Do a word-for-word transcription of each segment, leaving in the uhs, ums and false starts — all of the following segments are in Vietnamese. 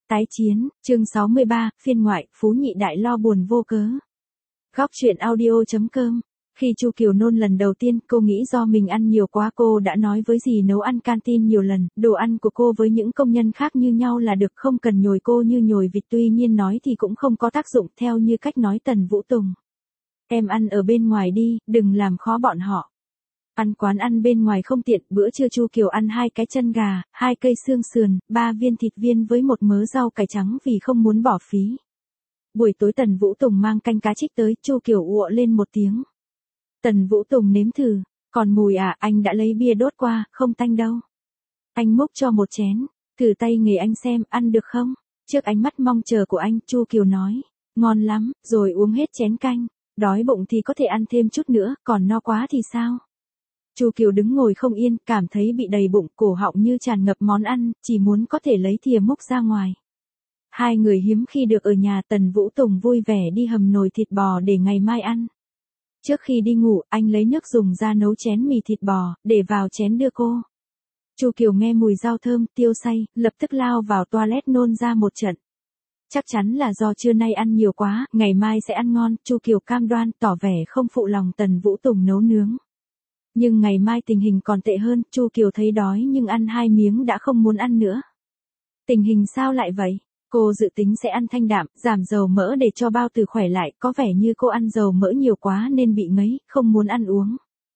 Tái chiến, chương sáu mươi ba, phiên ngoại, Phú Nhị Đại lo buồn vô cớ. Góc truyện audio chấm com. Khi Chu Kiều nôn lần đầu tiên, cô nghĩ do mình ăn nhiều quá, cô đã nói với dì nấu ăn canteen nhiều lần, đồ ăn của cô với những công nhân khác như nhau là được, không cần nhồi cô như nhồi vịt, tuy nhiên nói thì cũng không có tác dụng, theo như cách nói Tần Vũ Tùng. Em ăn ở bên ngoài đi, đừng làm khó bọn họ. Ăn quán ăn bên ngoài không tiện, bữa trưa Chu Kiều ăn hai cái chân gà, hai cây xương sườn, ba viên thịt viên với một mớ rau cải trắng vì không muốn bỏ phí. Buổi tối Tần Vũ Tùng mang canh cá trích tới, Chu Kiều ụa lên một tiếng. Tần Vũ Tùng nếm thử, còn mùi à, anh đã lấy bia đốt qua, không tanh đâu. Anh múc cho một chén, thử tay nghề anh xem, ăn được không? Trước ánh mắt mong chờ của anh, Chu Kiều nói, ngon lắm, rồi uống hết chén canh, đói bụng thì có thể ăn thêm chút nữa, còn no quá thì sao? Chu Kiều đứng ngồi không yên, cảm thấy bị đầy bụng, cổ họng như tràn ngập món ăn, chỉ muốn có thể lấy thìa múc ra ngoài. Hai người hiếm khi được ở nhà, Tần Vũ Tùng vui vẻ đi hầm nồi thịt bò để ngày mai ăn. Trước khi đi ngủ, anh lấy nước dùng ra nấu chén mì thịt bò, để vào chén đưa cô. Chu Kiều nghe mùi rau thơm, tiêu say, lập tức lao vào toilet nôn ra một trận. Chắc chắn là do trưa nay ăn nhiều quá, ngày mai sẽ ăn ngon, Chu Kiều cam đoan, tỏ vẻ không phụ lòng Tần Vũ Tùng nấu nướng. Nhưng ngày mai tình hình còn tệ hơn, Chu Kiều thấy đói nhưng ăn hai miếng đã không muốn ăn nữa. Tình hình sao lại vậy? Cô dự tính sẽ ăn thanh đạm, giảm dầu mỡ để cho bao tử khỏe lại, có vẻ như cô ăn dầu mỡ nhiều quá nên bị ngấy, không muốn ăn uống.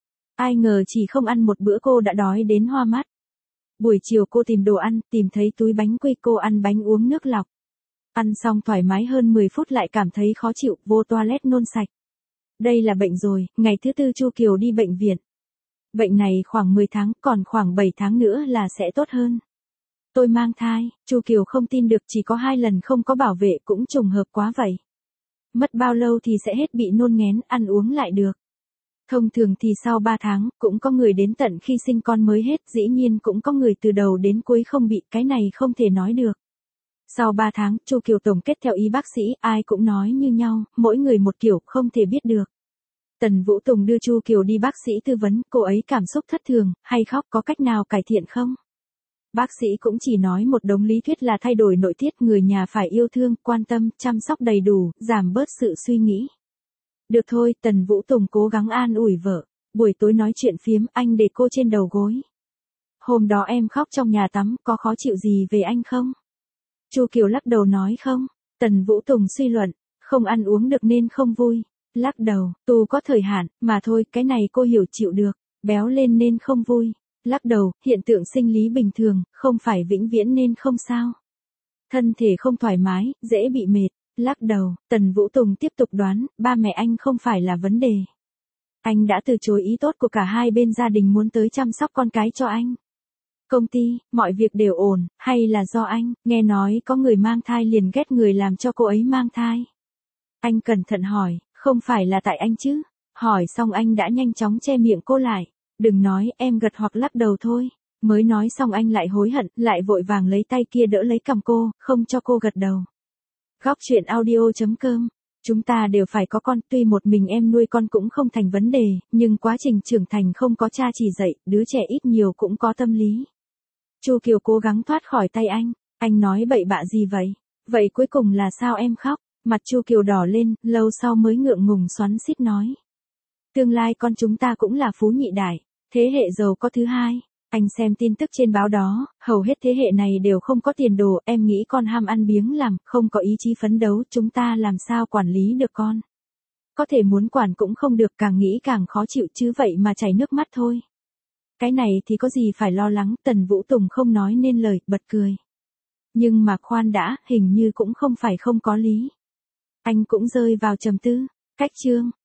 Ai ngờ chỉ không ăn một bữa cô đã đói đến hoa mắt. Buổi chiều cô tìm đồ ăn, tìm thấy túi bánh quy, cô ăn bánh uống nước lọc. Ăn xong thoải mái hơn mười phút lại cảm thấy khó chịu, vô toilet nôn sạch. Đây là bệnh rồi, ngày thứ tư Chu Kiều đi bệnh viện. Bệnh này khoảng mười tháng, còn khoảng bảy tháng nữa là sẽ tốt hơn. Tôi mang thai, Chu Kiều không tin được, chỉ có hai lần không có bảo vệ, cũng trùng hợp quá vậy. Mất bao lâu thì sẽ hết bị nôn nghén, ăn uống lại được. Thông thường thì sau ba tháng, cũng có người đến tận khi sinh con mới hết, dĩ nhiên cũng có người từ đầu đến cuối không bị, cái này không thể nói được. Sau ba tháng, Chu Kiều tổng kết theo y bác sĩ, ai cũng nói như nhau, mỗi người một kiểu, không thể biết được. Tần Vũ Tùng đưa Chu Kiều đi bác sĩ tư vấn, cô ấy cảm xúc thất thường, hay khóc, có cách nào cải thiện không? Bác sĩ cũng chỉ nói một đống lý thuyết là thay đổi nội tiết, người nhà phải yêu thương, quan tâm, chăm sóc đầy đủ, giảm bớt sự suy nghĩ. Được thôi, Tần Vũ Tùng cố gắng an ủi vợ. Buổi tối nói chuyện phiếm, anh để cô trên đầu gối. Hôm đó em khóc trong nhà tắm, có khó chịu gì về anh không? Chu Kiều lắc đầu nói không. Tần Vũ Tùng suy luận, không ăn uống được nên không vui. Lắc đầu, tu có thời hạn, mà thôi, cái này cô hiểu chịu được. Béo lên nên không vui. Lắc đầu, hiện tượng sinh lý bình thường, không phải vĩnh viễn nên không sao. Thân thể không thoải mái, dễ bị mệt. Lắc đầu, Tần Vũ Tùng tiếp tục đoán, ba mẹ anh không phải là vấn đề. Anh đã từ chối ý tốt của cả hai bên gia đình muốn tới chăm sóc con cái cho anh. Công ty, mọi việc đều ổn, hay là do anh, nghe nói có người mang thai liền ghét người làm cho cô ấy mang thai. Anh cẩn thận hỏi, không phải là tại anh chứ? Hỏi xong anh đã nhanh chóng che miệng cô lại. Đừng nói, em gật hoặc lắc đầu thôi. Mới nói xong anh lại hối hận, lại vội vàng lấy tay kia đỡ lấy cằm cô, không cho cô gật đầu. Góc truyện audio chấm com. Chúng ta đều phải có con, tuy một mình em nuôi con cũng không thành vấn đề, nhưng quá trình trưởng thành không có cha chỉ dạy, đứa trẻ ít nhiều cũng có tâm lý. Chu Kiều cố gắng thoát khỏi tay anh, anh nói bậy bạ gì vậy? Vậy cuối cùng là sao em khóc? Mặt Chu Kiều đỏ lên, lâu sau mới ngượng ngùng xoắn xít nói. Tương lai con chúng ta cũng là Phú Nhị Đại, thế hệ giàu có thứ hai. Anh xem tin tức trên báo đó, hầu hết thế hệ này đều không có tiền đồ, em nghĩ con ham ăn biếng làm, không có ý chí phấn đấu, chúng ta làm sao quản lý được con. Có thể muốn quản cũng không được, càng nghĩ càng khó chịu chứ vậy mà chảy nước mắt thôi. Cái này thì có gì phải lo lắng, Tần Vũ Tùng không nói nên lời, bật cười. Nhưng mà khoan đã, hình như cũng không phải không có lý. Anh cũng rơi vào trầm tư, cách chương.